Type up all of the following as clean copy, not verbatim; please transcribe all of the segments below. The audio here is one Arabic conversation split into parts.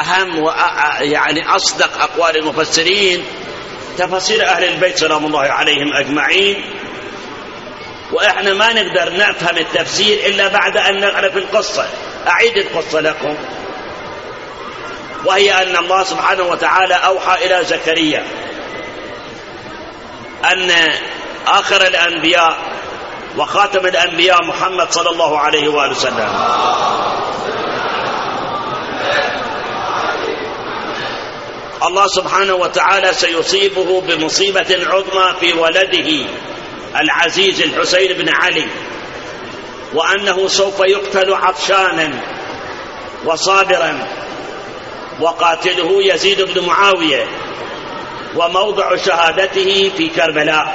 أهم يعني أصدق أقوال المفسرين تفسير أهل البيت سلام الله عليهم أجمعين، وإحنا ما نقدر نفهم التفسير إلا بعد أن نعرف القصة. أعيد القصة لكم، وهي أن الله سبحانه وتعالى أوحى إلى زكريا أن آخر الأنبياء وخاتم الأنبياء محمد صلى الله عليه وآله وسلم الله سبحانه وتعالى سيصيبه بمصيبة عظمى في ولده العزيز الحسين بن علي، وأنه سوف يقتل عطشانا وصابرا، وقاتله يزيد بن معاوية، وموضع شهادته في كربلاء.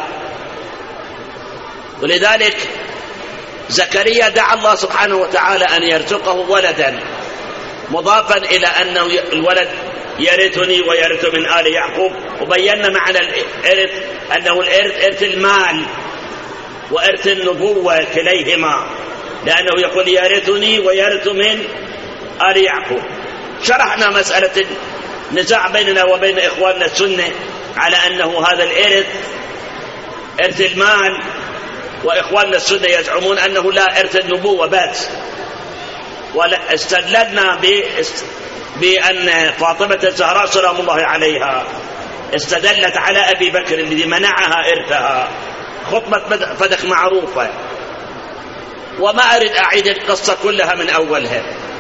ولذلك زكريا دعا الله سبحانه وتعالى أن يرزقه ولدا، مضافا إلى أنه الولد يرثني ويرث من آل يعقوب. وبينا معنى الإرث أنه الإرث إرث المال وإرث النبوة كليهما، لأنه يقول يرثني ويرث من آل يعقوب. شرحنا مسألة النزاع بيننا وبين إخواننا السنة على أنه هذا الإرث إرث المال، وإخواننا السنة يزعمون أنه لا إرث النبوة بس. واستدللنا بأن فاطمة الزهراء سلام الله عليها استدلت على أبي بكر الذي منعها إرثها، خطبة فدك معروفة، وما أريد أعيد القصة كلها من أولها.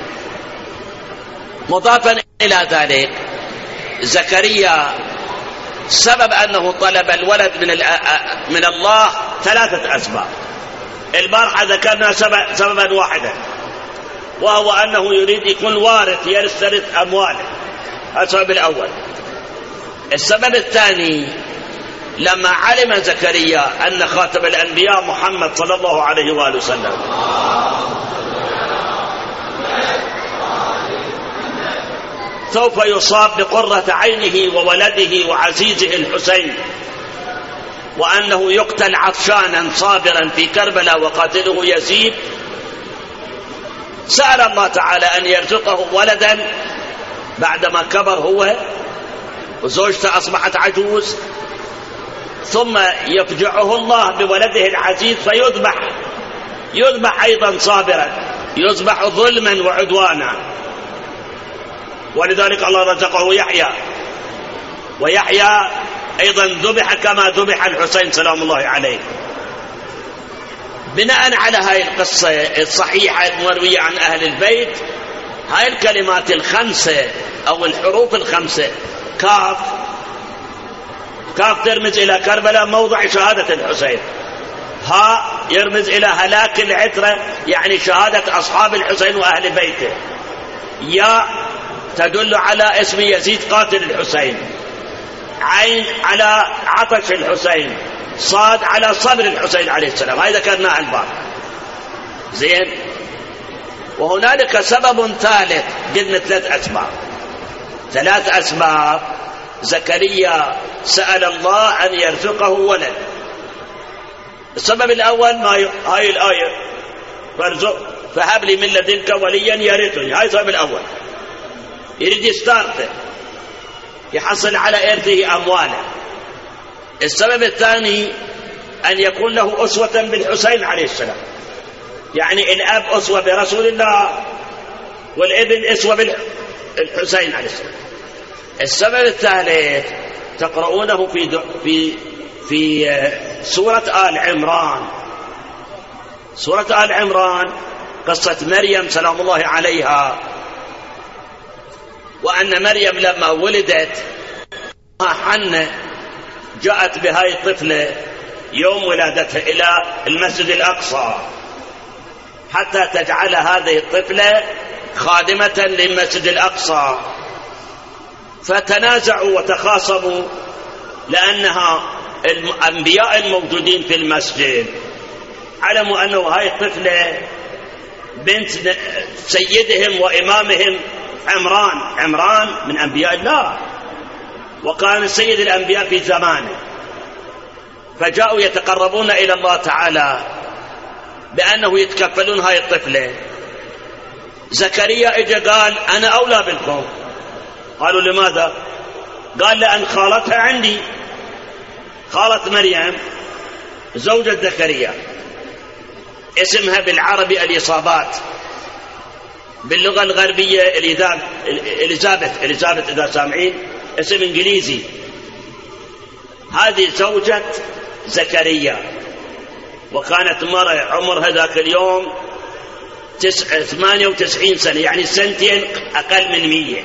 مضافا إلى ذلك زكريا سبب أنه طلب الولد من الله 3 أسباب. البارحة ذكرنا سببا واحدا، وهو أنه يريد يكون وارث يرث أمواله. السبب الأول. السبب الثاني، لما علم زكريا أن خاتم الأنبياء محمد صلى الله عليه وآله وسلم سوف يصاب بقرة عينه وولده وعزيزه الحسين، وأنه يقتل عطشانا صابرا في كربلاء وقاتله يزيد، سأل الله تعالى أن يرزقه ولدا بعدما كبر هو وزوجته أصبحت عجوز، ثم يفجعه الله بولده العزيز فيذبح أيضا صابرا، يذبح ظلما وعدوانا. ولذلك الله رزقه يحيى، ويحيى أيضا ذبح كما ذبح الحسين سلام الله عليه. بناء على هاي القصة الصحيحة المروية عن أهل البيت، هاي الكلمات الخمسة أو الحروف الخمسة، كاف ترمز إلى كربلاء موضع شهادة الحسين، ها يرمز إلى هلاك العترة يعني شهادة أصحاب الحسين وأهل بيته، يا تدل على اسم يزيد قاتل الحسين، عين على عطش الحسين، صاد على صبر الحسين عليه السلام. هذا ذكرناه الباب زين. وهنالك سبب ثالث، قلنا 3 أسباب. زكريا سأل الله أن يرزقه ولد. السبب الأول هاي الآية فهب لي من لدنك وليا يرثني، هاي السبب الأول، يريد يستارته يحصل على إرثه أمواله. السبب الثاني أن يكون له أسوة بالحسين عليه السلام، يعني الأب أسوة برسول الله والابن أسوة بالحسين عليه السلام. السبب الثالث تقرؤونه في سورة آل عمران. سورة آل عمران قصة مريم سلام الله عليها، وأن مريم لما ولدت حنة جاءت بهاي الطفلة يوم ولادتها إلى المسجد الأقصى حتى تجعل هذه الطفلة خادمة للمسجد الأقصى. فتنازعوا وتخاصموا لأنها الأنبياء الموجودين في المسجد علموا أنه هاي الطفلة بنت سيدهم وإمامهم عمران من أنبياء الله، وكان سيد الأنبياء في زمانه. فجاءوا يتقربون إلى الله تعالى بأنه يتكفلون هاي الطفلة. زكريا اجا قال أنا أولى بالقوم، قالوا لماذا؟ قال لأن خالتها عندي، خالة مريم زوجة زكريا، اسمها بالعربي الإصابات، باللغة الغربية إليزابيث إذا سامعين، اسم إنجليزي. هذه زوجة زكريا، وكانت مرة عمرها ذاك اليوم 98 سنة، يعني سنتين أقل من 100.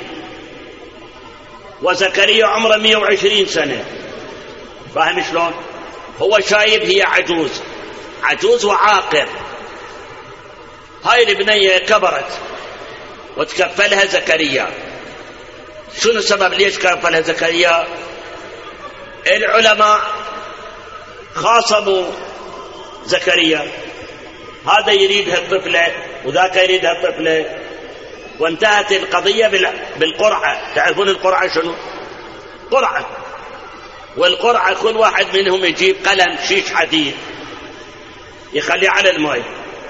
وزكريا عمره 120 سنة. فاهم شلون؟ هو شايب، هي عجوز وعاقر. هاي البنية كبرت وتكفلها زكريا. شنو السبب ليش كفلها زكريا؟ العلماء خاصموا زكريا، هذا يريدها الطفلة وذاك يريدها الطفلة، وانتهت القضية بالقرعة. تعرفون القرعة شنو؟ قرعة، والقرعة كل واحد منهم يجيب قلم شيش حديد يخليه على الماء،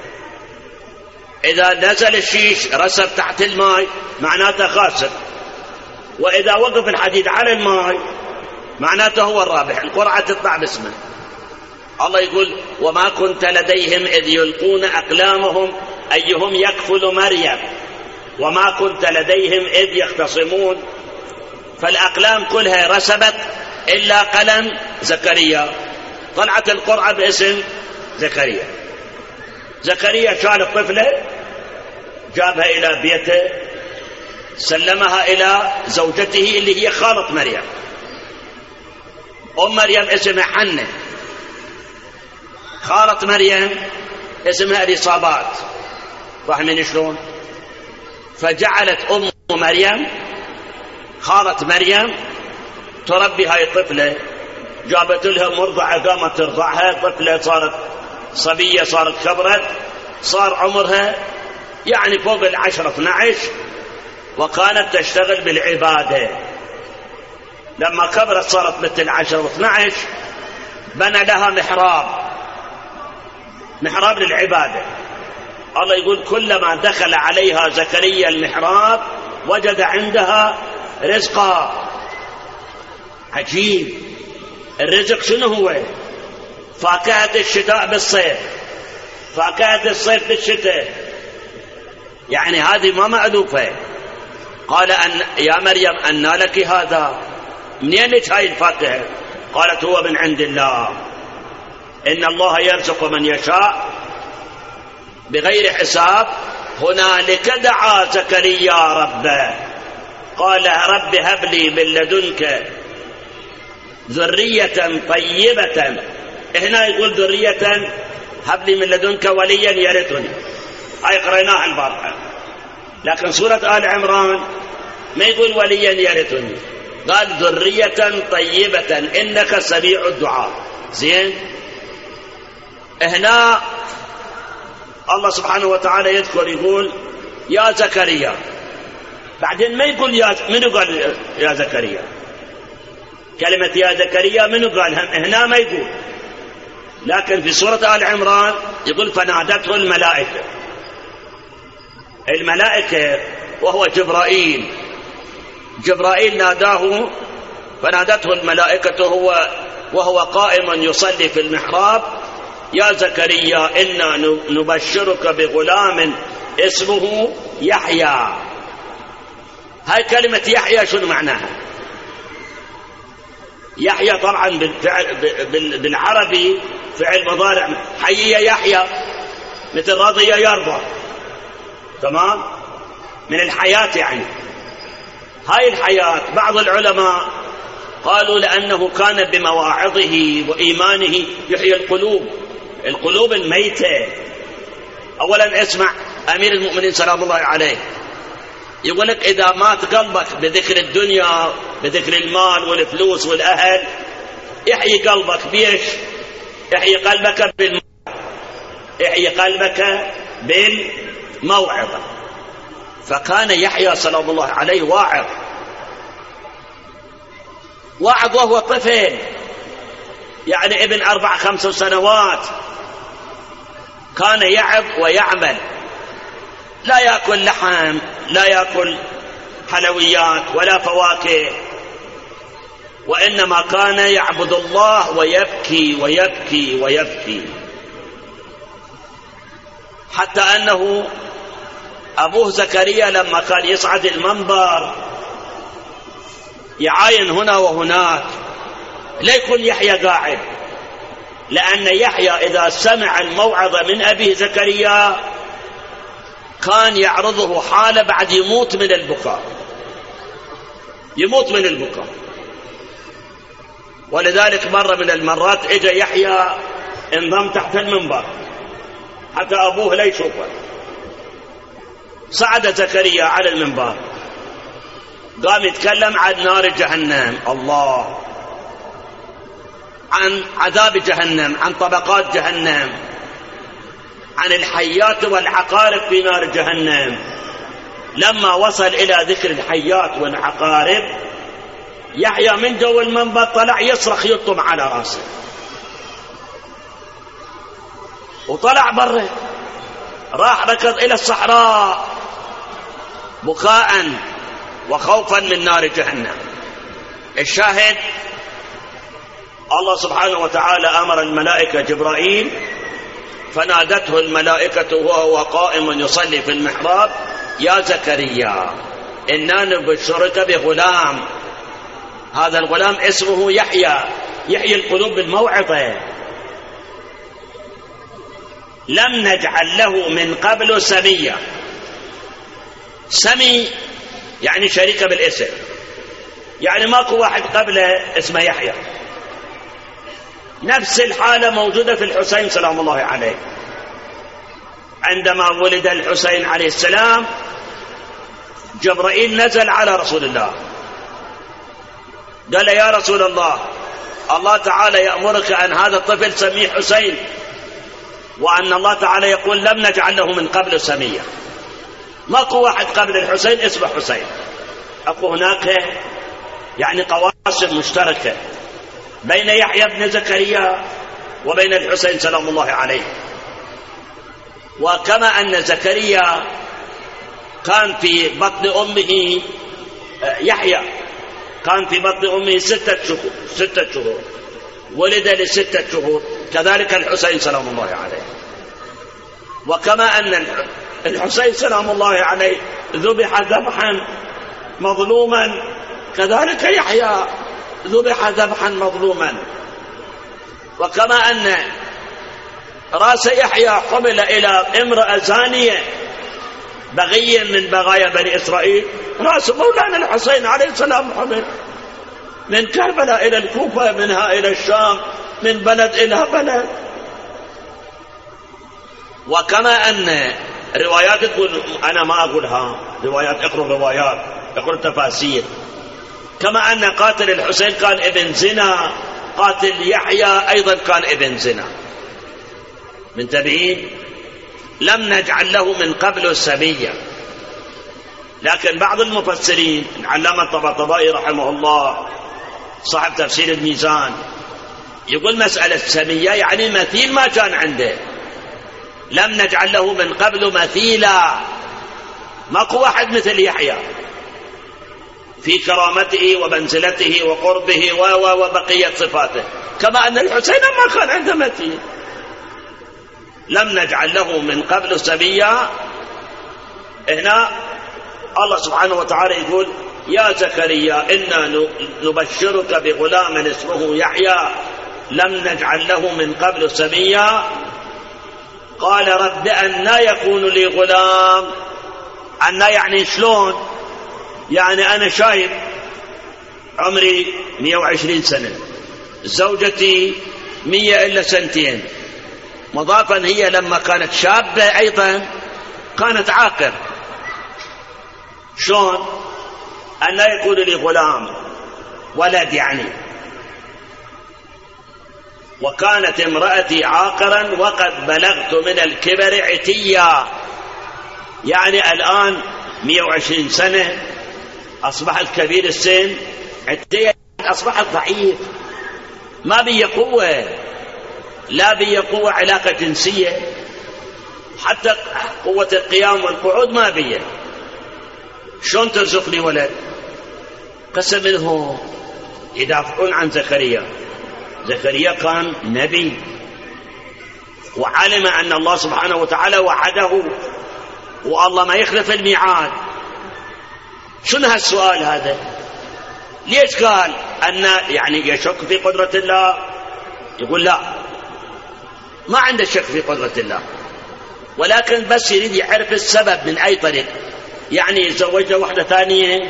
إذا نزل الشيش رسب تحت الماء معناته خاسر، وإذا وقف الحديد على الماء معناته هو الرابح. القرعة تطلع باسمه. الله يقول: وما كنت لديهم إذ يلقون أقلامهم أيهم يكفل مريم وما كنت لديهم إذ يختصمون. فالأقلام كلها رسبت إلا قلم زكريا، طلعت القرعة باسم زكريا. زكريا شال الطفلة، جابها إلى بيته، سلمها إلى زوجته اللي هي خالة مريم. أم مريم اسمها حنة، خالة مريم اسمها الإصابات. فاهمين شلون؟ فجعلت أم مريم خالة مريم تربي هاي الطفلة، جابت لها مرضعة، قامت ترضعها. طفلة صارت صبية، صارت كبرت، صار عمرها يعني فوق 10-12، وكانت تشتغل بالعبادة. لما كبرت صارت مثل 10 و12، بنى لها محراب للعبادة. الله يقول: كلما دخل عليها زكريا المحراب وجد عندها رزقا. عجيب. الرزق شنو هو؟ فاكهة الشتاء بالصيف، فاكهة الصيف بالشتاء، يعني هذه ما مألوفة. قال: يا مريم أنى لك هذا؟ منين لك هاي الفاكهة؟ قالت: هو من عند الله، إن الله يرزق من يشاء بغير حساب. هنالك دعا زكريا ربه قال: رب هب لي من لدنك ذرية طيبة. هنا يقول ذرية، هب لي من لدنك وليا يرثني، هاي قريناها البارحة. لكن سورة آل عمران ما يقول وليا يرثني، قال ذرية طيبة إنك سميع الدعاء. زين، هنا الله سبحانه وتعالى يذكر، يقول: يا زكريا. بعدين ما يقول منو قال يا زكريا؟ كلمة يا زكريا منو قالها؟ هنا ما يقول. لكن في سورة آل عمران يقول: فنادته الملائكة وهو جبرائيل ناداه، فنادته الملائكة وهو قائم يصلي في المحراب: يا زكريا إنا نبشرك بغلام اسمه يحيى. هاي كلمة يحيى شنو معناها؟ يحيى طبعا بالعربي فعل مضارع، حي يحيى، مثل رضي يرضى، تمام، من الحياة يعني. هاي الحياة بعض العلماء قالوا لأنه كان بمواعظه وإيمانه يحيي القلوب الميتة. أولا اسمع أمير المؤمنين سلام الله عليه يقول لك: إذا مات قلبك بذكر الدنيا، بذكر المال والفلوس والأهل، يحيي قلبك بيش؟ يحيي قلبك بالموعظة. فكان يحيى سلام الله عليه واعظ وهو طفل، يعني ابن 4-5 سنوات، كان يعظ ويعمل، لا يأكل لحم، لا يأكل حلويات ولا فواكه، وإنما كان يعبد الله ويبكي ويبكي ويبكي، حتى أنه أبوه زكريا لما كان يصعد المنبر يعاين هنا وهناك لا يكون يحيى قاعد، لأن يحيى إذا سمع الموعظة من أبيه زكريا كان يعرضه حالة بعد يموت من البكاء، يموت من البكاء. ولذلك مرة من المرات اجى يحيى انضم تحت المنبر حتى أبوه لا يشوفه، صعد زكريا على المنبر قام يتكلم عن نار جهنم، الله، عن عذاب جهنم، عن طبقات جهنم، عن الحيات والعقارب في نار جهنم. لما وصل إلى ذكر الحيات والعقارب يحيى من جو المنبر طلع يصرخ يلطم على راسه، وطلع بره راح ركض إلى الصحراء بكاء وخوفا من نار جهنم. الشاهد الله سبحانه وتعالى أمر الملائكة جبرائيل فنادته الملائكة وهو قائم يصلي في المحراب: يا زكريا إنا نبشرك بغلام، هذا الغلام اسمه يحيى، يحيي القلوب بالموعظة، لم نجعل له من قبل سميا. سمي يعني شريك بالاسم، يعني ماكو واحد قبله اسمه يحيى. نفس الحالة موجودة في الحسين سلام الله عليه. عندما ولد الحسين عليه السلام جبرائيل نزل على رسول الله قال: يا رسول الله، الله تعالى يأمرك أن هذا الطفل سميه حسين، وأن الله تعالى يقول لم نجعل له من قبل سميا. ماكو واحد قبل الحسين اسمه حسين، أكو هناك يعني قواسم مشتركة بين يحيى بن زكريا وبين الحسين سلام الله عليه. وكما أن زكريا كان في بطن أمه، يحيى كان في بطن أمه 6 شهور، ولد ل6 شهور، كذلك الحسين سلام الله عليه. وكما أن الحسين سلام الله عليه ذبح ذبحا مظلوما، كذلك يحيى ذبح ذبحا مظلوما. وكما أن رأس يحيى حمل إلى امرأة زانية بغي من بغايا بني إسرائيل، رأس مولانا الحسين عليه السلام حمل من كربلاء إلى الكوفة، منها إلى الشام، من بلد إلى بلد. وكما أن روايات تقول، أنا ما أقولها، روايات، اقرأ روايات، اقرأ تفاسير، كما أن قاتل الحسين كان ابن زنا، قاتل يحيى أيضا كان ابن زنا. منتبهين؟ لم نجعل له من قبل سميا. لكن بعض المفسرين، العلامة الطباطبائي رحمه الله صاحب تفسير الميزان، يقول مسألة سمية يعني مثيل ما كان عنده، لم نجعل له من قبل مثيلا، ماكو واحد مثل يحيى في كرامته ومنزلته وقربه وبقية صفاته، كما أن الحسين ما كان عنده مثيل. لم نجعل له من قبل سميا. هنا الله سبحانه وتعالى يقول: يا زكريا إنا نبشرك بغلام اسمه يحيى لم نجعل له من قبل سميا. قال: رب أنى يكون لي غلام. أنى يعني شلون؟ يعني أنا شايب عمري 120 سنة، زوجتي 100 إلا سنتين، مضافا هي لما كانت شابة أيضا كانت عاقر، شلون؟ أنى يكون لي غلام ولد يعني، وكانت امرأتي عاقرا وقد بلغت من الكبر عتيا. يعني الآن 120 سنة أصبحت كبير السن، عتيا أصبحت ضعيف، ما بي قوة، لا بي قوة علاقة جنسية، حتى قوة القيام والقعود ما بي. شلون ترزقني ولد؟ قسم منهم يدافعون عن زكريا. زكريا كان نبي وعلم أن الله سبحانه وتعالى وعده والله ما يخلف الميعاد. شنو هالسؤال هذا؟ ليش قال أن يعني يشك في قدرة الله؟ يقول لا، ما عنده شك في قدرة الله، ولكن بس يريد يعرف السبب من أي طريق. يعني يتزوج واحدة ثانية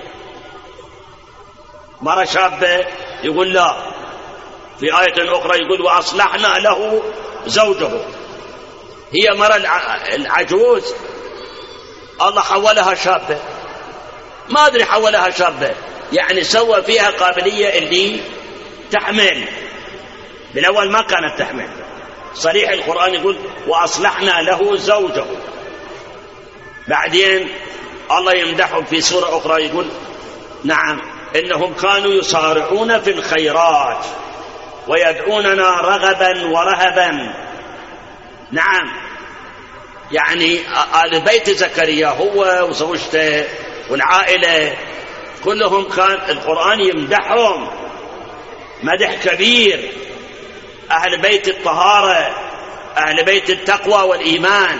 مرة شابة، يقول لا. في آية أخرى يقول وأصلحنا له زوجه، هي مرة العجوز الله حولها شابة، ما أدري حولها شابة، يعني سوى فيها قابلية اللي تحمل، بالأول ما كانت تحمل. صريح القرآن يقول وأصلحنا له زوجه. بعدين الله يمدحهم في سورة أخرى يقول نعم إنهم كانوا يصارعون في الخيرات ويدعوننا رغبا ورهبا. نعم، يعني آل بيت زكريا هو وزوجته والعائلة كلهم كان القرآن يمدحهم مدح كبير. أهل بيت الطهارة، أهل بيت التقوى والإيمان.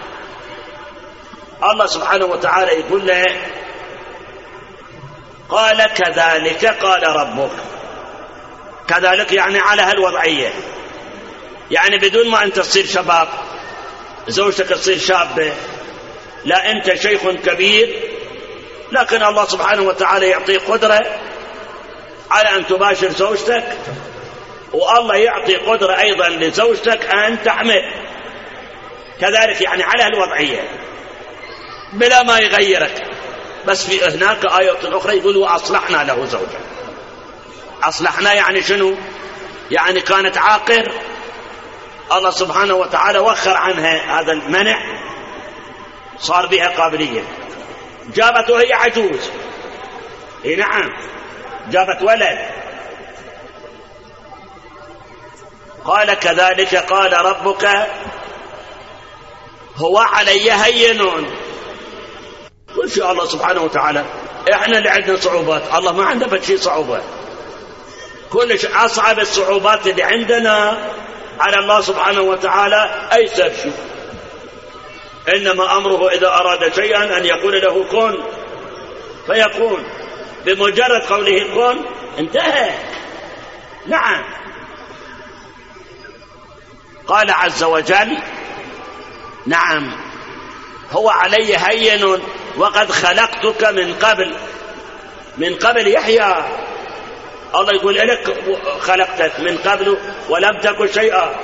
الله سبحانه وتعالى يقول له قال كذلك قال ربك. كذلك يعني على هالوضعية، يعني بدون ما أنت تصير شباب، زوجتك تصير شابة، لا أنت شيخ كبير، لكن الله سبحانه وتعالى يعطيك قدرة على أن تباشر زوجتك، والله يعطي قدرة أيضا لزوجتك أن تحمل. كذلك يعني على هالوضعية بلا ما يغيرك. بس في هناك آية أخرى يقول وأصلحنا له زوجا. أصلحنا يعني شنو؟ يعني كانت عاقر، الله سبحانه وتعالى وخر عنها هذا المنع، صار بها قابلية. جابت وهي عجوز، اي نعم جابت ولد. قال كذلك قال ربك هو علي هين. كل شيء الله سبحانه وتعالى، احنا اللي عندنا صعوبات، الله ما عنده بشيء صعوبة. كل شيء أصعب الصعوبات اللي عندنا على الله سبحانه وتعالى أيسر شيء. إنما أمره إذا أراد شيئا أن يقول له كن فيكون، بمجرد قوله كن انتهى. نعم. قال عز وجل نعم هو علي هين وقد خلقتك من قبل يحيى. الله يقول لك خلقتك من قبل ولم تكن شيئا،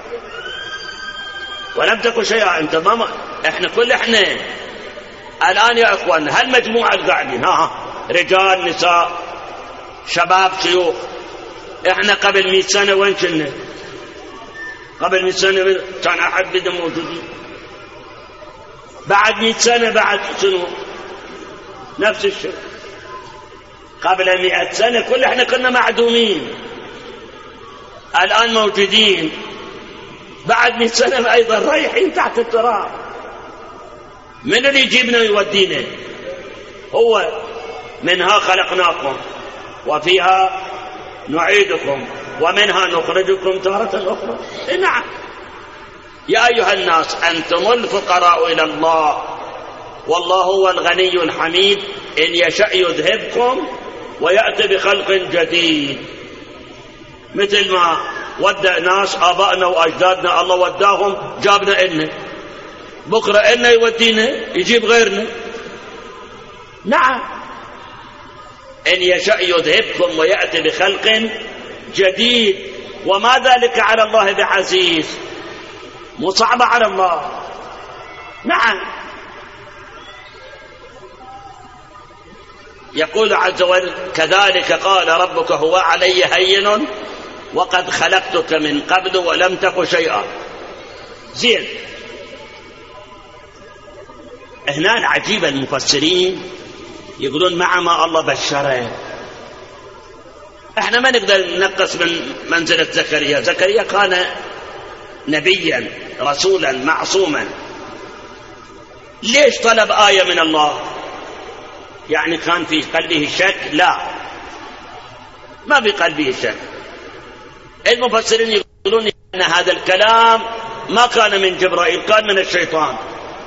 ولم تكن شيئا. انت ما احنا الان يا اخوان هالمجموعه القاعدين رجال نساء شباب شيوخ، احنا قبل 100 سنه وين كنا؟ قبل 100 سنه كان احد بدهم موجودين؟ بعد 100 سنه بعد شنو؟ نفس الشيء. قبل 100 سنه كل احنا كنا معدومين، الان موجودين. بعد 100 سنه ايضا رايحين تحت التراب. من اللي يجيبنا ويودينا؟ هو منها خلقناكم وفيها نعيدكم ومنها نخرجكم تارة أخرى. نعم. يا أيها الناس أنتم الفقراء إلى الله والله هو الغني الحميد إن يشاء يذهبكم ويأتي بخلق جديد. مثل ما ودى ناس آبائنا وأجدادنا الله وداهم جابنا إلنا، بكرة إلنا يودينا يجيب غيرنا. نعم. إن يشاء يذهبكم ويأتي بخلق جديد وما ذلك على الله بعزيز. مو صعبة على الله. نعم. يقول عز وجل كذلك قال ربك هو علي هين وقد خلقتك من قبل ولم تك شيئا. زين. هنا العجيب المفسرين يقولون مع ما الله بشره. احنا ما نقدر ننقص من منزلة زكريا. زكريا كان نبيا رسولا معصوما. ليش طلب آية من الله؟ يعني كان في قلبه شك؟ لا، ما في قلبه شك. المفسرين يقولون أن هذا الكلام ما كان من جبرائيل، كان من الشيطان.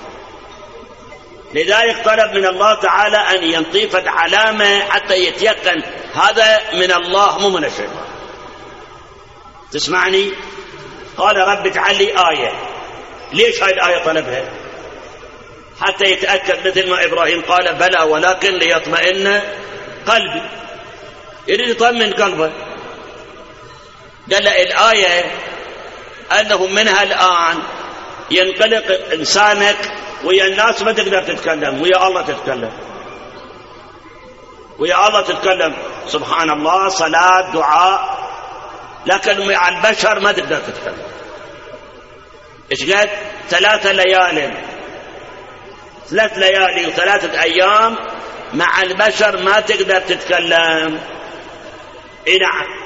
لذلك طلب من الله تعالى أن ينطيف علامة حتى يتيقن هذا من الله مو من الشيطان. تسمعني؟ قال رب اجعل لي آية. ليش هاي الآية طلبها؟ حتى يتأكد مثل ما إبراهيم قال بلى ولكن ليطمئن قلبي، يريد يطمئن قلبه. قال له الآية أنه منها الآن ينقلق إنسانك ويا الناس ما تقدر تتكلم، ويا الله تتكلم، ويا الله تتكلم، سبحان الله، صلاة، دعاء، لكن مع البشر ما تقدر تتكلم. إيش قد 3 ليال، 3 ليالي و3 أيام مع البشر ما تقدر تتكلم. نعم.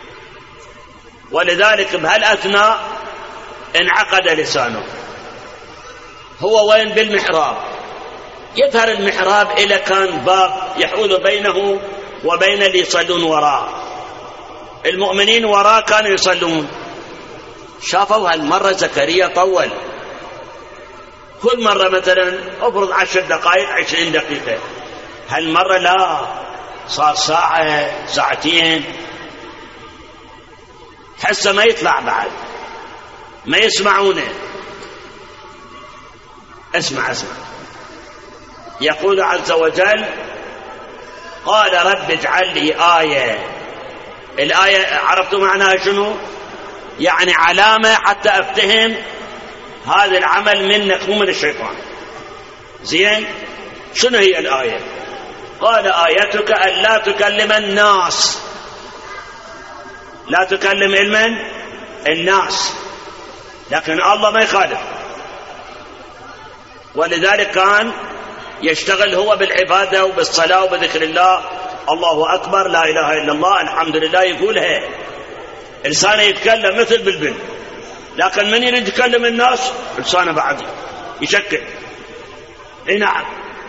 ولذلك بهالأثناء انعقد لسانه. هو وين؟ بالمحراب. يظهر المحراب إلى كان باب يحول بينه وبين اللي يصلون وراء. المؤمنين وراء كانوا يصلون. شافوا هالمرة زكريا طول، كل مرة مثلا افرض 10 دقائق 20 دقيقة، هالمرة لا، صار ساعة، ساعتين، حسه ما يطلع بعد، ما يسمعونه. اسمع يقول عز وجل قال رب اجعل لي آية. الآية عرفتوا معناها شنو؟ يعني علامة حتى أفتهم هذا العمل منك مو من الشيطان. زين؟ شنو هي الآية؟ قال آيتك أن لا تكلم الناس، لا تكلم علما الناس، لكن الله ما يخالف. ولذلك كان يشتغل هو بالعبادة وبالصلاة وبذكر الله، الله أكبر، لا إله إلا الله، الحمد لله، يقولها. إنسان يتكلم مثل بالبن، لكن من يريد يتكلم الناس لسانه بعد يشكل. نعم.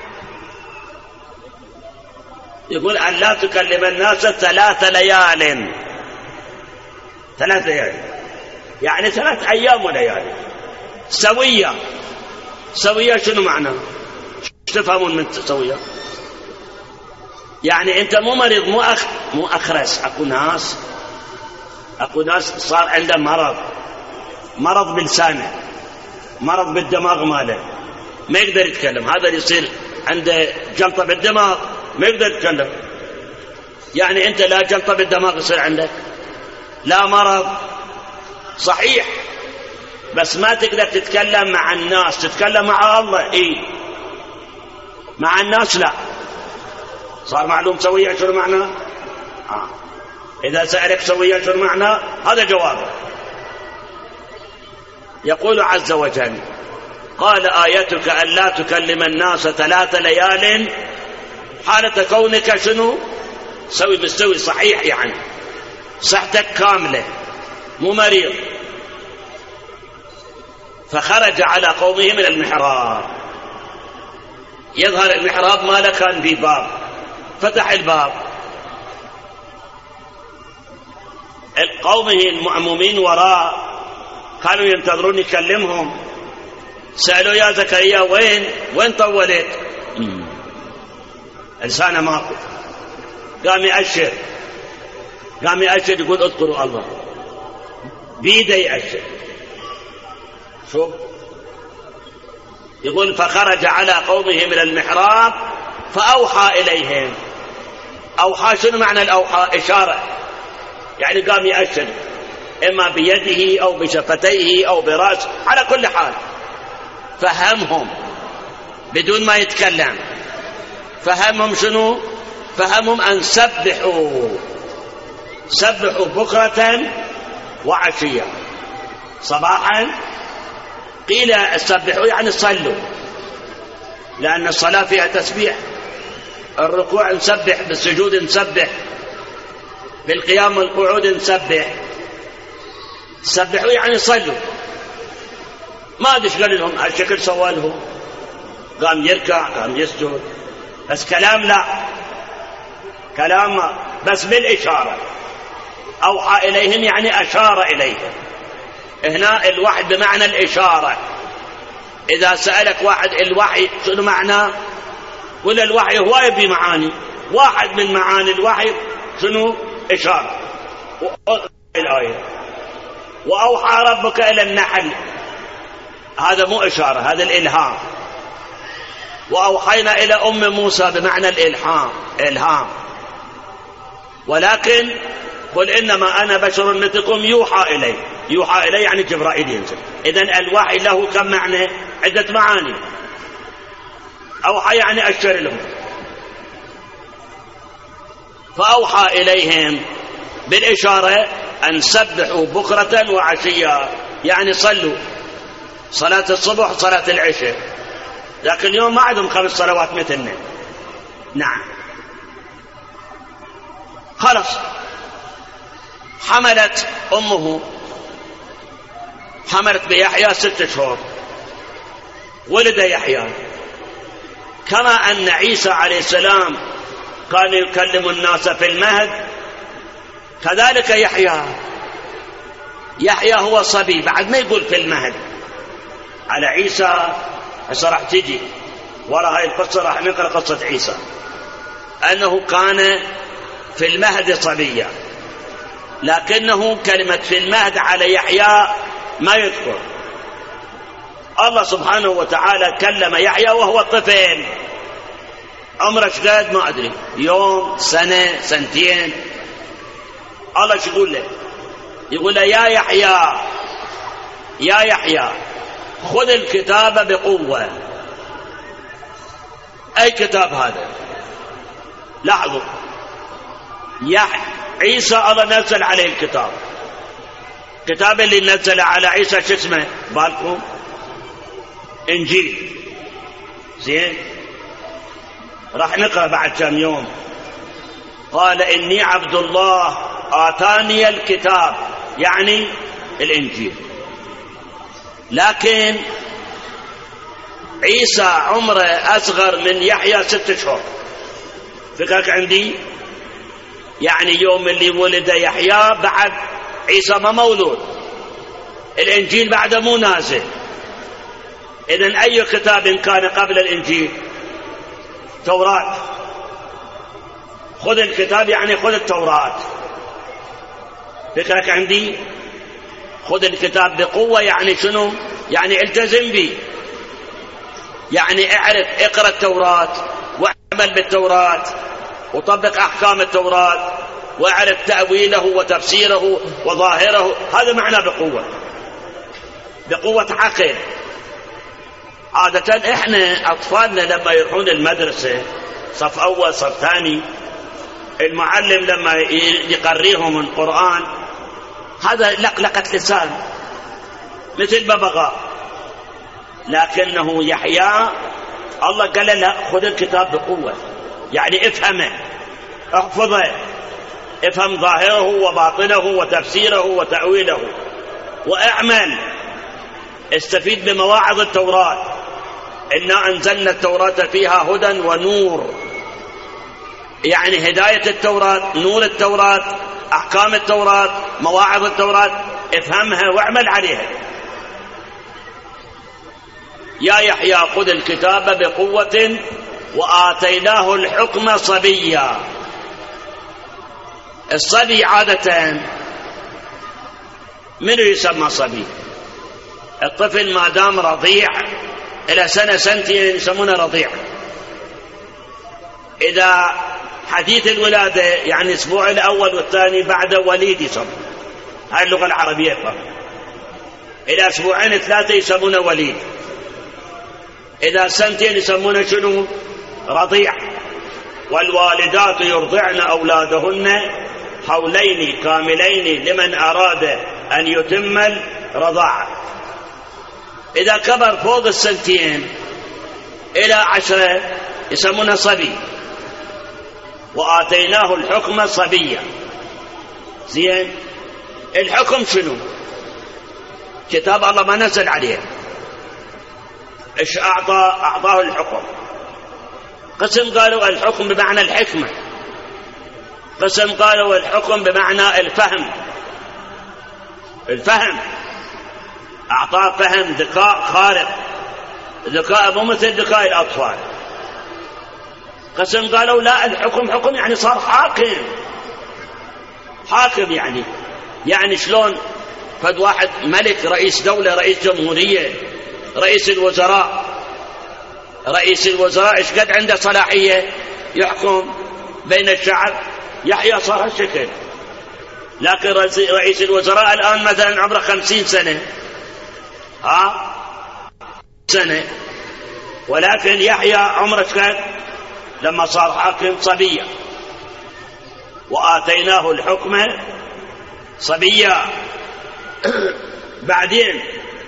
يقول أن لا تكلم الناس 3 ليال، 3 ليال يعني 3 أيام وليالي سوية. سوية شنو معنى؟ تفهمون من سوية؟ يعني أنت مو مريض، مو أخرس. أكو ناس صار عنده مرض بلسانه، مرض بالدماغ ماله، ما يقدر يتكلم. هذا اللي يصير عنده جلطة بالدماغ ما يقدر يتكلم. يعني أنت لا جلطة بالدماغ يصير عندك، لا مرض صحيح، بس ما تقدر تتكلم مع الناس. تتكلم مع الله مع الناس لا. صار معلوم سوية شنو معنى؟ إذا سألك سوية شنو معنى، هذا جوابه. يقول عز وجل قال آيتك أن لا تكلم الناس 3 ليال حالة كونك شنو؟ سوي مستوي صحيح، يعني صحتك كاملة، مو مريض. فخرج على قومه من المحراب. يظهر المحراب ما كان في باب، فتح الباب. قومه المأمومين وراء كانوا ينتظرون يكلمهم. سألوا يا زكريا وين طولت؟ لسانه ماكو. قام يأشر يقول اذكروا الله، بيده يأشر. شوف يقول فخرج على قومه من المحراب فأوحى إليهم. أوحى شنو معنى الأوحى؟ إشارة، يعني قام يأشر إما بيده أو بشفتيه أو برأسه، على كل حال فهمهم بدون ما يتكلم. فهمهم شنو؟ فهمهم أن سبحوا بكرة وعشية. صباحا قيل سبحوا يعني صلوا، لأن الصلاة فيها تسبيح. الركوع نسبح، بالسجود نسبح، بالقيام والقعود نسبح. سبحوا يعني صلوا. ما أدري ايش قال لهم، هالشكل سوالهم، قام يركع، قام يسجد، بس كلام لا، كلام بس بالإشارة. أوحى إليهم يعني أشار إليهم. هنا الوحي بمعنى الإشارة. إذا سألك واحد الوحي شنو معناه؟ قل الوحي هواية بمعاني، واحد من معاني الوحي شنو؟ إشارة. الآية وأوحى ربك إلى النحل، هذا مو إشارة، هذا الإلهام. وأوحينا إلى أم موسى بمعنى الإلهام. ولكن قل إنما أنا بشر مثلكم يوحى إلي. يوحى إلي يعني جبرائيل ينزل. إذن الوحي له كم معنى؟ عدة معاني. أوحى يعني أشر لهم. فأوحى إليهم بالإشارة أن سبحوا بكرة وعشيا، يعني صلوا صلاة الصبح صلاة العشاء. لكن اليوم ما عندهم 5 صلوات مثلنا. نعم. خلص حملت أمه، حملت بيحيى 6 شهور، ولد يحيى. كما أن عيسى عليه السلام كان يكلم الناس في المهد، كذلك يحيى هو صبي بعد ما يقول في المهد. على عيسى هسه راح تجي وراء هاي القصة، راح نقرأ قصة عيسى أنه كان في المهد صبيا، لكنه كلمة في المهد على يحيى ما يذكر. الله سبحانه وتعالى كلم يحيى وهو طفل، عمره شقد ما أدري، يوم، سنة، سنتين. الله شو يقول له؟ يقول له يا يحيى خذ الكتاب بقوة. أي كتاب هذا؟ لاحظوا، عيسى الله نزل عليه الكتاب. الكتاب اللي نزل على عيسى شو اسمه بالكم؟ إنجيل. زين، راح نقرأ بعد كم يوم. قال إني عبد الله آتاني الكتاب، يعني الإنجيل. لكن عيسى عمره أصغر من يحيى 6 شهور. فكرك عندي يعني يوم اللي ولد يحيى بعد عيسى ما مولود، الإنجيل بعده مو نازل. إذن أي كتاب كان قبل الإنجيل؟ توراة. خذ الكتاب يعني خذ التوراة. فكرك عندي؟ خذ الكتاب بقوة يعني شنو؟ يعني التزم به، يعني اعرف، اقرأ التوراة واعمل بالتوراة وطبق أحكام التوراة واعرف تأويله وتفسيره وظاهره. هذا معنى بقوة عقل. عادة احنا أطفالنا لما يروحون المدرسة صف أول صف ثاني، المعلم لما يقريهم القرآن هذا لقلقة لسان مثل ببغاء. لكنه يحيى الله قال له خذ الكتاب بقوة، يعني افهمه، احفظه، افهم ظاهره وباطنه وتفسيره وتأويله واعمل، استفيد بمواعظ التوراة. إنا أنزلنا التوراة فيها هدى ونور، يعني هداية التوراة، نور التوراة، أحكام التوراة، مواعظ التوراة، افهمها واعمل عليها. يا يحيى خذ الكتاب بقوة وآتيناه الحكم صبيا. الصبي عادة منو يسمى صبي؟ الطفل ما دام رضيع إلى سنة سنتين يسمونه رضيع. إذا حديث الولادة يعني الأسبوع الأول والثاني بعد وليد يسمونه، هاي اللغة العربية فهم. إلى 2 3 يسمونه وليد. إذا سنتين يسمونه شنو؟ رضيع. والوالدات يرضعن أولادهن حولين كاملين لمن أراد أن يتم الرضاعة. إذا كبر فوق 2 إلى 10 يسمونه صبي. وآتيناه الحكم صبيا. زين، الحكم شنو؟ كتاب الله ما نزل عليه، إيش أعطاه الحكم. قسم قالوا الحكم بمعنى الحكمة، قسم قالوا الحكم بمعنى الفهم. الفهم أعطاه فهم ذكاء خارق، ذكاء مو مثل ذكاء الأطفال. قسم قالوا لا، الحكم حكم يعني صار حاكم. حاكم يعني شلون فد واحد ملك، رئيس دولة، رئيس جمهورية، رئيس الوزراء. رئيس الوزراء ايش قد عنده صلاحية يحكم بين الشعب؟ يحيى صار هالشكل. لكن رئيس الوزراء الآن مثلا عمره 50 سنة سنة، ولكن يحيى عمره كان لما صار حاكم صبيا، وآتيناه الحكم صبيا. بعدين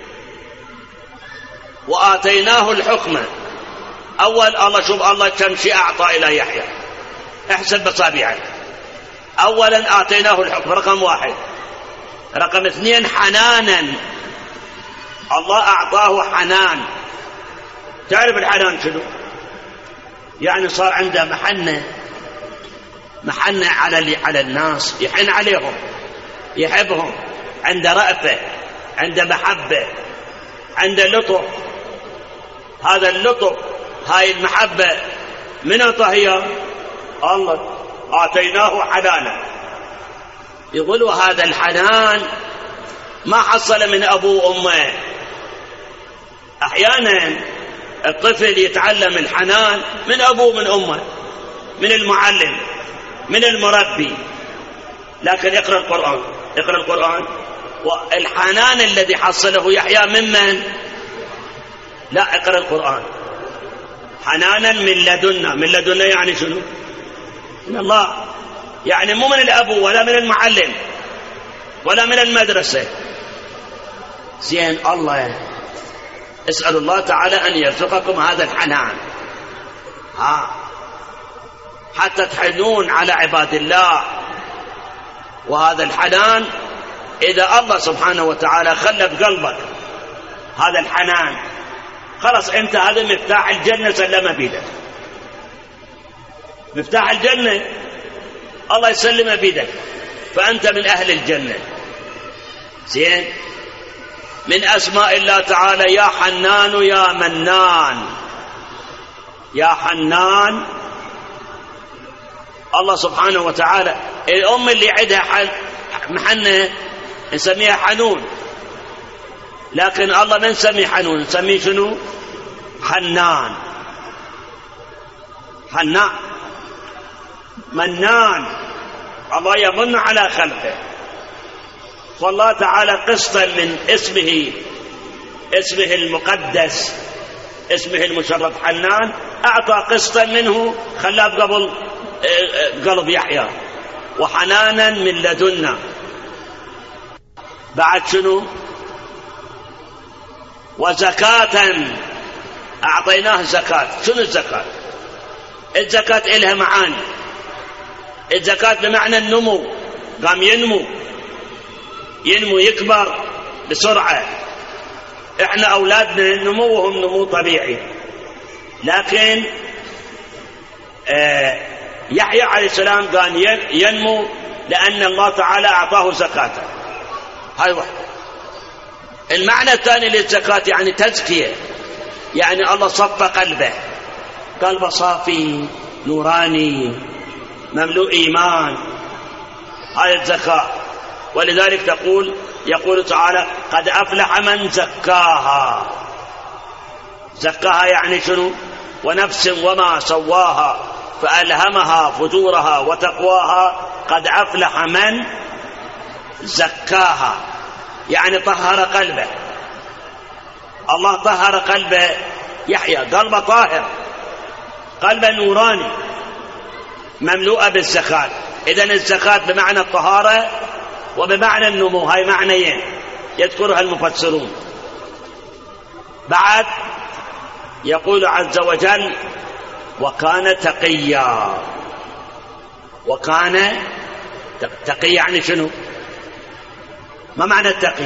وآتيناه الحكم، أول الله شوف الله كم شيء أعطى إلى يحيى، احسب بصابعك. أولا آتيناه الحكم رقم 1. رقم 2 حنانا، الله أعطاه حنان. تعرف الحنان شنو؟ يعني صار عنده محنة على الناس، يحن عليهم، يحبهم، عنده رأفة، عنده محبة، عنده لطف. هذا اللطف، هاي المحبة من أعطاها؟ الله. آتيناه حنانا. يقولوا هذا الحنان ما حصل من أبوه وأمه. أحيانا الطفل يتعلم الحنان من أبوه من أمه، من المعلم، من المربي. لكن اقرأ القرآن، والحنان الذي حصله يحيى ممن؟ لا، اقرأ القرآن. حنانا من لدنا يعني شنو؟ من الله. يعني مو من الأبو ولا من المعلم ولا من المدرسة. زين، الله اسأل الله تعالى أن يرزقكم هذا الحنان، حتى تحنون على عباد الله. وهذا الحنان إذا الله سبحانه وتعالى خلى بقلبك هذا الحنان، خلاص أنت هذا مفتاح الجنة سلم بيدك. مفتاح الجنة الله يسلم بيدك، فأنت من أهل الجنة. زين، من أسماء الله تعالى يا حنان يا منان. يا حنان، الله سبحانه وتعالى الأم اللي عندها محنة نسميها حنون، لكن الله ما نسميه حنون، نسميه شنو؟ حنان. حنان منان، الله يمن على خلقه. فالله تعالى قسطا من اسمه المقدس، اسمه المشرف حنان، أعطى قسطا منه خلاه بقلب يحيى. وحنانا من لدنا. بعد شنو؟ وزكاة، أعطيناه زكاة. شنو الزكاة؟ الزكاة إلها معاني. الزكاة بمعنى النمو، قام ينمو يكبر بسرعة. احنا أولادنا نموهم نمو طبيعي، لكن يحيى عليه السلام قال ينمو لأن الله تعالى أعطاه زكاة. هاي واحدة. المعنى الثاني للزكاة يعني تزكية، يعني الله صفى قلبه صافي نوراني مملوء إيمان. هاي الزكاة. ولذلك يقول تعالى قد أفلح من زكاها. زكاها يعني شنو؟ ونفس وما سواها فألهمها فجورها وتقواها قد أفلح من زكاها، يعني طهر قلبه. الله طهر قلبه يحيى، قلبه طاهر، قلبه نوراني مملوء بالزكاة. إذن الزكاة بمعنى الطهارة وبمعنى النمو، هاي معنيين يذكرها المفسرون. بعد يقول عز وجل وكان تقيا. وكان تقي يعني شنو؟ ما معنى التقي؟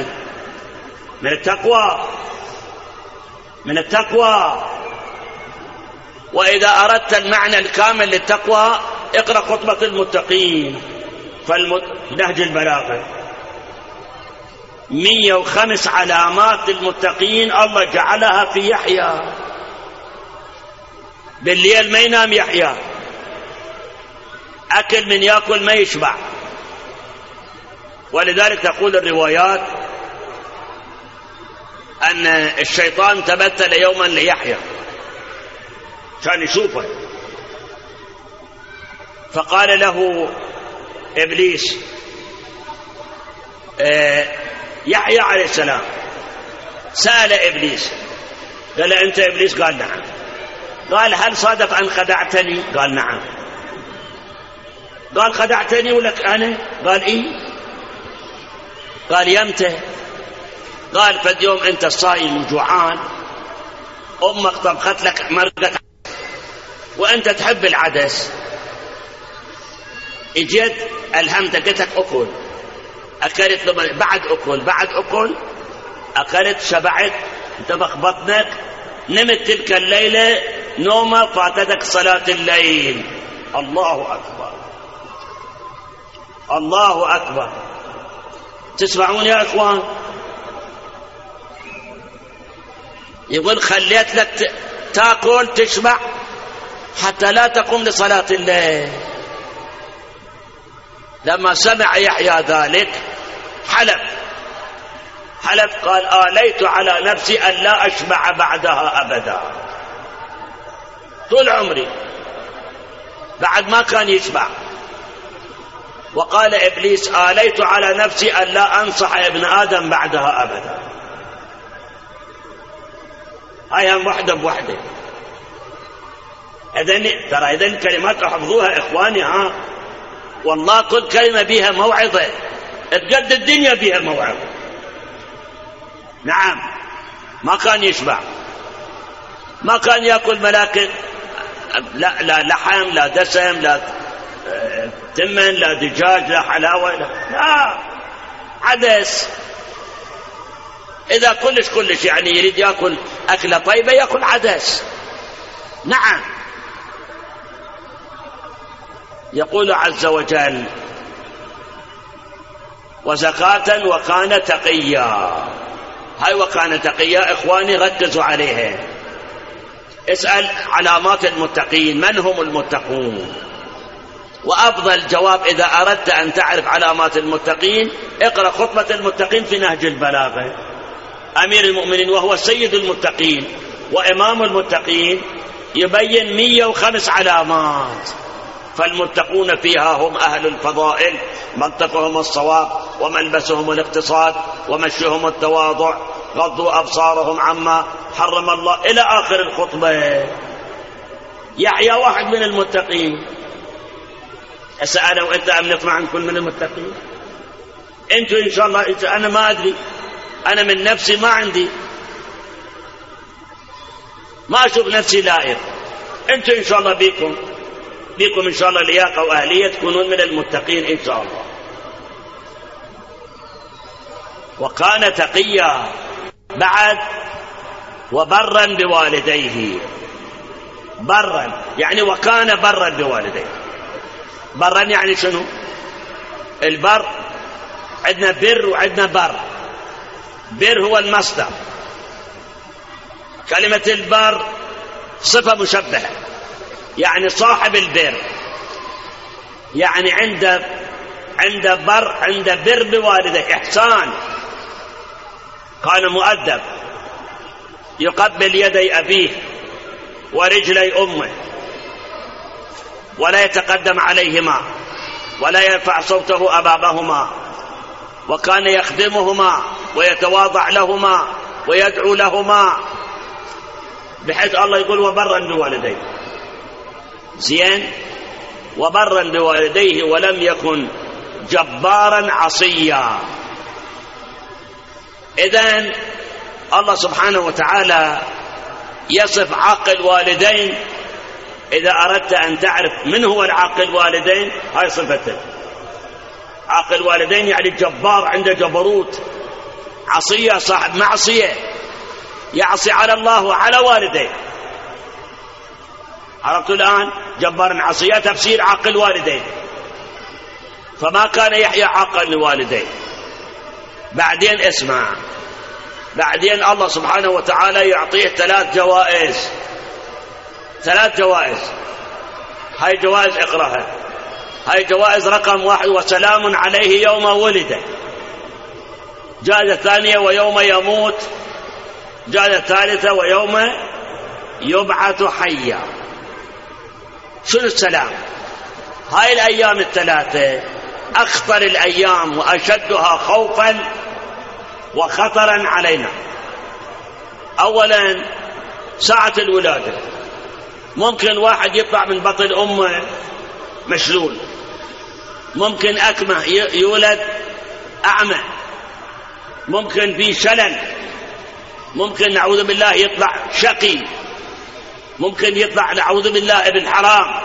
من التقوى. وإذا أردت المعنى الكامل للتقوى اقرأ خطبة المتقين نهج البلاغة. 105 علامات المتقين الله جعلها في يحيى. بالليل ما ينام يحيى، أكل من يأكل ما يشبع. ولذلك تقول الروايات أن الشيطان تبتل يوما ليحيى كان يشوفه، فقال له إبليس يحيى عليه السلام سأل إبليس قال أنت إبليس؟ قال نعم. قال هل صادف أن خدعتني؟ قال نعم. قال خدعتني ولك أنا؟ قال إيه. قال يمتى؟ قال فاليوم أنت صايم وجوعان، أمك طبخت لك مرقة وأنت تحب العدس، اجيت ألهمتك قلت لك أكل، أكلت بعد أكل أكلت شبعت انتفخ بطنك، نمت تلك الليلة نومة فاتتك صلاة الليل. الله أكبر الله أكبر. تسمعون يا إخوان؟ يقول خليت لك تأكل تشبع حتى لا تقوم لصلاة الليل. لما سمع يحيى ذلك حلف قال آليت على نفسي أن لا أشبع بعدها أبدا، طول عمري بعد ما كان يشبع. وقال إبليس آليت على نفسي أن لا أنصح ابن آدم بعدها أبدا. هاي هم وحدة بوحدة. إذن كلمات حفظوها إخواني، والله كل كلمة بها موعظة، تقد الدنيا بها موعظة. نعم ما كان يشبع، ما كان يأكل ملاكن، لا لحم لا دسم لا تمن لا دجاج لا حلاوة لا عدس. إذا كلش يعني يريد يأكل أكلة طيبة يأكل عدس. نعم. يقول عز وجل وزكاة وكان تقيا. هاي وكان تقيا إخواني ركزوا عليها. اسأل علامات المتقين، من هم المتقون؟ وأفضل جواب إذا أردت أن تعرف علامات المتقين اقرأ خطبة المتقين في نهج البلاغة. أمير المؤمنين وهو سيد المتقين وإمام المتقين يبين 105 علامات. فالمتقون فيها هم أهل الفضائل، منطقهم الصواب وملبسهم الاقتصاد ومشيهم التواضع، غضوا أبصارهم عما حرم الله، إلى آخر الخطبة. يحيى واحد من المتقين. أنا وأنت أم نطمع نكون من المتقين؟ أنتوا إن شاء الله. أنا ما أدري، أنا من نفسي ما عندي، ما أشوف نفسي لائق. أنتوا إن شاء الله بيكم إن شاء الله لياقة وأهلية تكونون من المتقين إن شاء الله. وكان تقيا بعد وبرا بوالديه. برا يعني وكان برا بوالديه. برا يعني شنو؟ البر عندنا بر وعندنا بر. بر هو المصدر، كلمة البر صفة مشبهة يعني صاحب البر، يعني عند بر بوالده إحسان. كان مؤدب يقبل يدي أبيه ورجلي أمه ولا يتقدم عليهما ولا يرفع صوته أمامهما، وكان يخدمهما ويتواضع لهما ويدعو لهما، بحيث الله يقول وبرا بوالديه. زين، وبرا بوالديه ولم يكن جبارا عصيا. إذن الله سبحانه وتعالى يصف عاقل والدين. إذا أردت أن تعرف من هو العاقل والدين هاي صفته. عاقل والدين يعني جبار، عنده جبروت. عصية صاحب معصية، يعصي على الله وعلى والديه. عرفتوا الآن؟ جبار عصية تفسير عاقل والديه، فما كان يحيى عاقل لوالديه. بعدين اسمع، بعدين الله سبحانه وتعالى يعطيه 3 جوائز. 3 جوائز. هاي جوائز اقرأها. هاي جوائز رقم 1 وسلام عليه يوم ولد. جائزة ثانية ويوم يموت. جائزة ثالثة ويوم يبعث حيا. شنو السلام؟ هاي الأيام ال3 أخطر الأيام وأشدها خوفا وخطرا علينا. أولا ساعة الولادة، ممكن واحد يطلع من بطن أمه مشلول، ممكن أكمه يولد أعمى، ممكن في شلل، ممكن نعوذ بالله يطلع شقي، ممكن يطلع نعوذ بالله ابن حرام.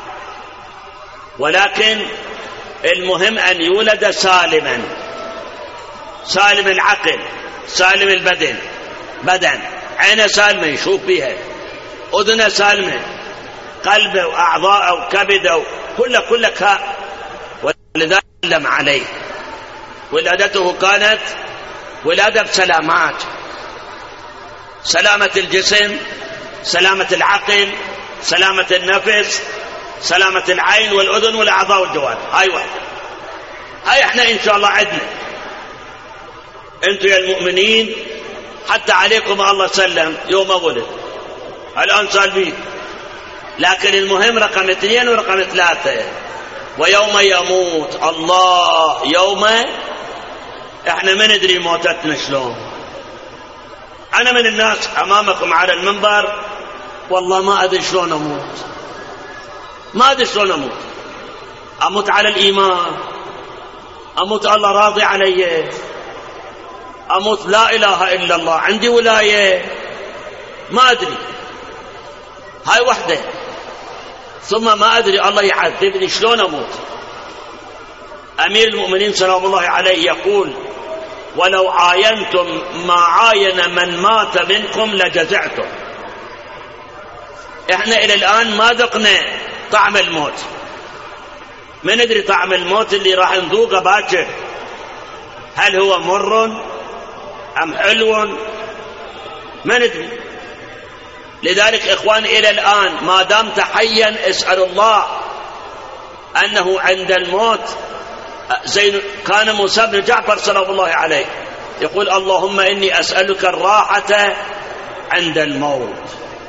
ولكن المهم أن يولد سالما، سالم العقل، سالم البدن، عينه سالمة يشوف بها، أذنه سالمة، قلبه وأعضاءه وكبده كله ولذلك سلم عليه. ولادته كانت ولادة بسلامات، سلامة الجسم، سلامة العقل، سلامة النفس، سلامة العين والأذن والأعضاء والجوارح. هاي واحدة. هاي احنا إن شاء الله عدنا. انتوا يا المؤمنين حتى عليكم الله سلم يوم ولد، الآن سالمين. لكن المهم رقم 2 ورقم 3 ويوم يموت. الله، يوم احنا ما ندري موتتنا شلون. أنا من الناس أمامكم على المنبر والله ما أدري شلون أموت، ما أدري شلون أموت. أموت على الإيمان، أموت الله راضي علي، أموت لا إله إلا الله، عندي ولاية، ما أدري. هاي وحدة. ثم ما أدري الله يعذبني شلون أموت. أمير المؤمنين سلام الله عليه يقول: ولو عاينتم ما عاين من مات منكم لجزعتم. احنا إلى الآن ما ذقنا طعم الموت، ما ندري طعم الموت اللي راح نذوقه باكر، هل هو مر أم حلو، ما ندري. لذلك إخواني إلى الآن ما دامت حيا اسأل الله أنه عند الموت زي كان موسى بن جعفر سلام الله عليه يقول: اللهم إني أسألك الراحة عند الموت،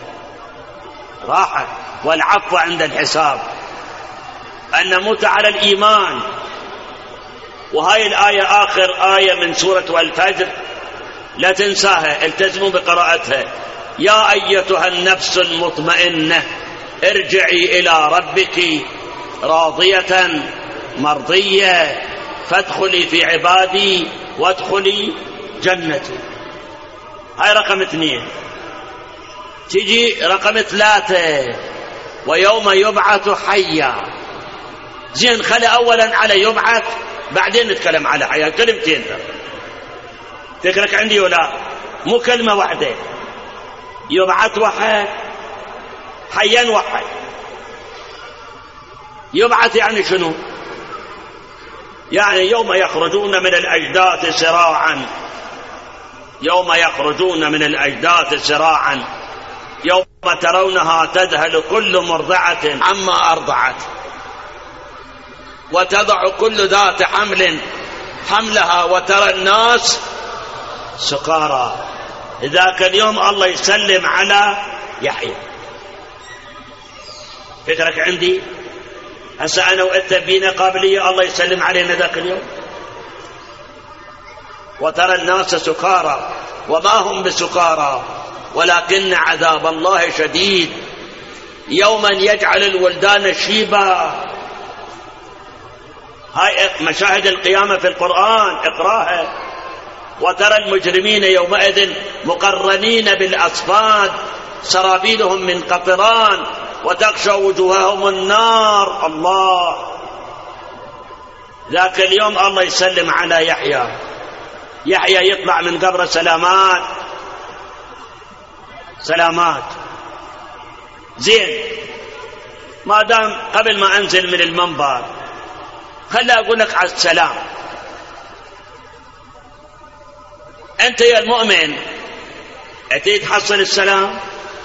راحة، والعفو عند الحساب، أن نموت على الإيمان. وهاي الآية آخر آية من سورة الفجر، لا تنساها، التزموا بقراءتها: يا أيتها النفس المطمئنة ارجعي إلى ربك راضية مرضية فادخلي في عبادي وادخلي جنتي. هاي رقم 2. تجي رقم 3 ويوم يبعث حيا. زين، خلي أولا على يبعث، بعدين نتكلم على حيا. كلمتين فكرك عندي ولا مو كلمة واحدة؟ يبعث وحي، حيا وحي. يبعث يعني شنو؟ يعني يوم يخرجون من الأجداث سراعا، يوم يخرجون من الأجداث سراعا يوم ترونها تذهل كل مرضعة عما أرضعت وتضع كل ذات حمل حملها وترى الناس سكارى. ذاك اليوم الله يسلم على يحيى. فكرك عندي؟ هسه أنا وأنت بينا قابلية الله يسلم علينا ذاك اليوم. وترى الناس سكارى وما هم بسكارى ولكن عذاب الله شديد. يوما يجعل الولدان شيبا. هاي مشاهد القيامة في القرآن، اقراها. وترى المجرمين يومئذ مقرنين بالأصفاد سرابيلهم من قطران وتغشى وجوههم النار. الله، ذاك اليوم الله يسلم على يحيى. يحيى يطلع من قبره سلامات سلامات. زين، ما دام قبل ما أنزل من المنبر خلي أقول لك على السلام. أنت يا المؤمن أتي تحصل السلام،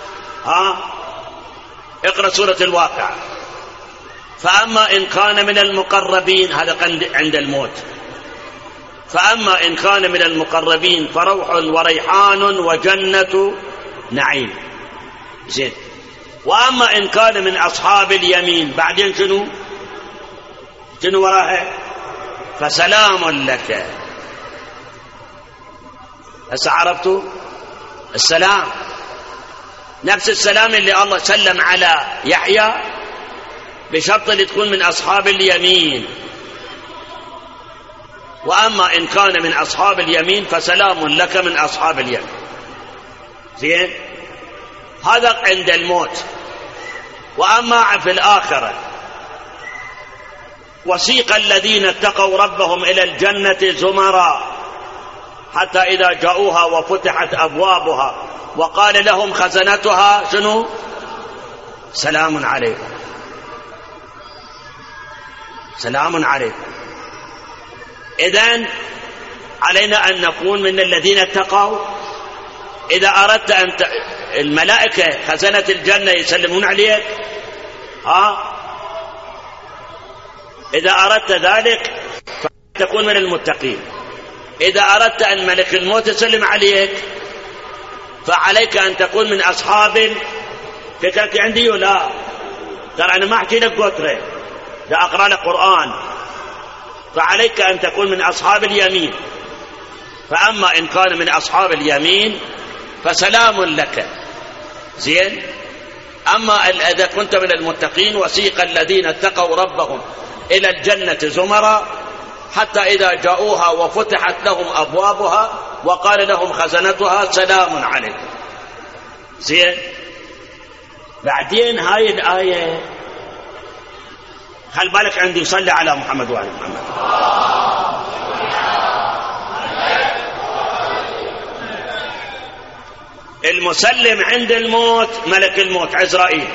اقرأ سورة الواقع. فأما إن كان من المقربين، هذا عند الموت، فأما إن كان من المقربين فروح وريحان وجنة نعيم. زين. وأما إن كان من أصحاب اليمين، بعدين شنو وراها؟ فسلام لك. هسه عرفتوا السلام، نفس السلام اللي الله سلم على يحيى، بشرط اللي تكون من أصحاب اليمين. وأما إن كان من أصحاب اليمين فسلام لك من أصحاب اليمين. زين. هذا عند الموت. وأما في الآخرة، وسيق الذين اتقوا ربهم إلى الجنة زمرا حتى إذا جاءوها وفتحت أبوابها وقال لهم خزنتها شنو؟ سلام عليكم. سلام عليكم. إذن علينا أن نكون من الذين اتقوا. إذا أردت أن الملائكة خزنة الجنة يسلمون عليك، إذا أردت ذلك فتكون من المتقين. إذا أردت أن ملك الموت يسلم عليك فعليك أن تكون من أصحاب. فكرت عندي ولا؟ ترى أنا ما أحكي لك قطرة، ده أقرأ لك قرآن. فعليك أن تكون من أصحاب اليمين. فأما إن كان من أصحاب اليمين فسلام لك. زين. أما إذا كنت من المتقين، وسيق الذين اتقوا ربهم إلى الجنة زمرا حتى إذا جاءوها وفتحت لهم أبوابها وقال لهم خزنتها سلام عليكم. زين. بعدين هاي الآية خل بالك عندي، صلي على محمد وعلى محمد. المسلم عند الموت ملك الموت عزرائيل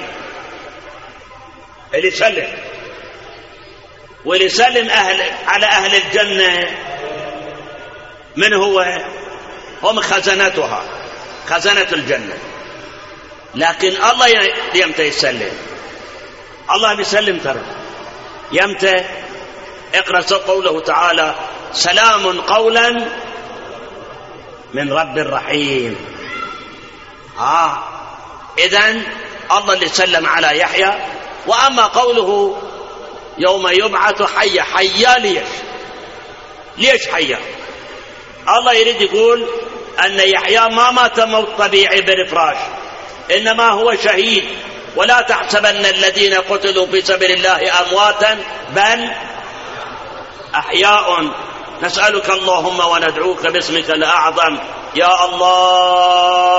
اللي يسلم، واللي يسلم على أهل الجنة من هو؟ هم خزنتها، خزنة الجنة. لكن الله يمتى يسلم؟ الله بيسلم ترى يمتى؟ اقرأ قوله تعالى سلام قولا من رب رحيم. إذن الله اللي سلم على يحيى. وأما قوله يوم يبعث حيا، حيا ليش حيا؟ الله يريد يقول أن يحيى ما مات موت طبيعي بالفراش، إنما هو شهيد. ولا تحسبن الذين قتلوا في سبيل الله أمواتا بل أحياء. نسألك اللهم وندعوك باسمك الأعظم يا الله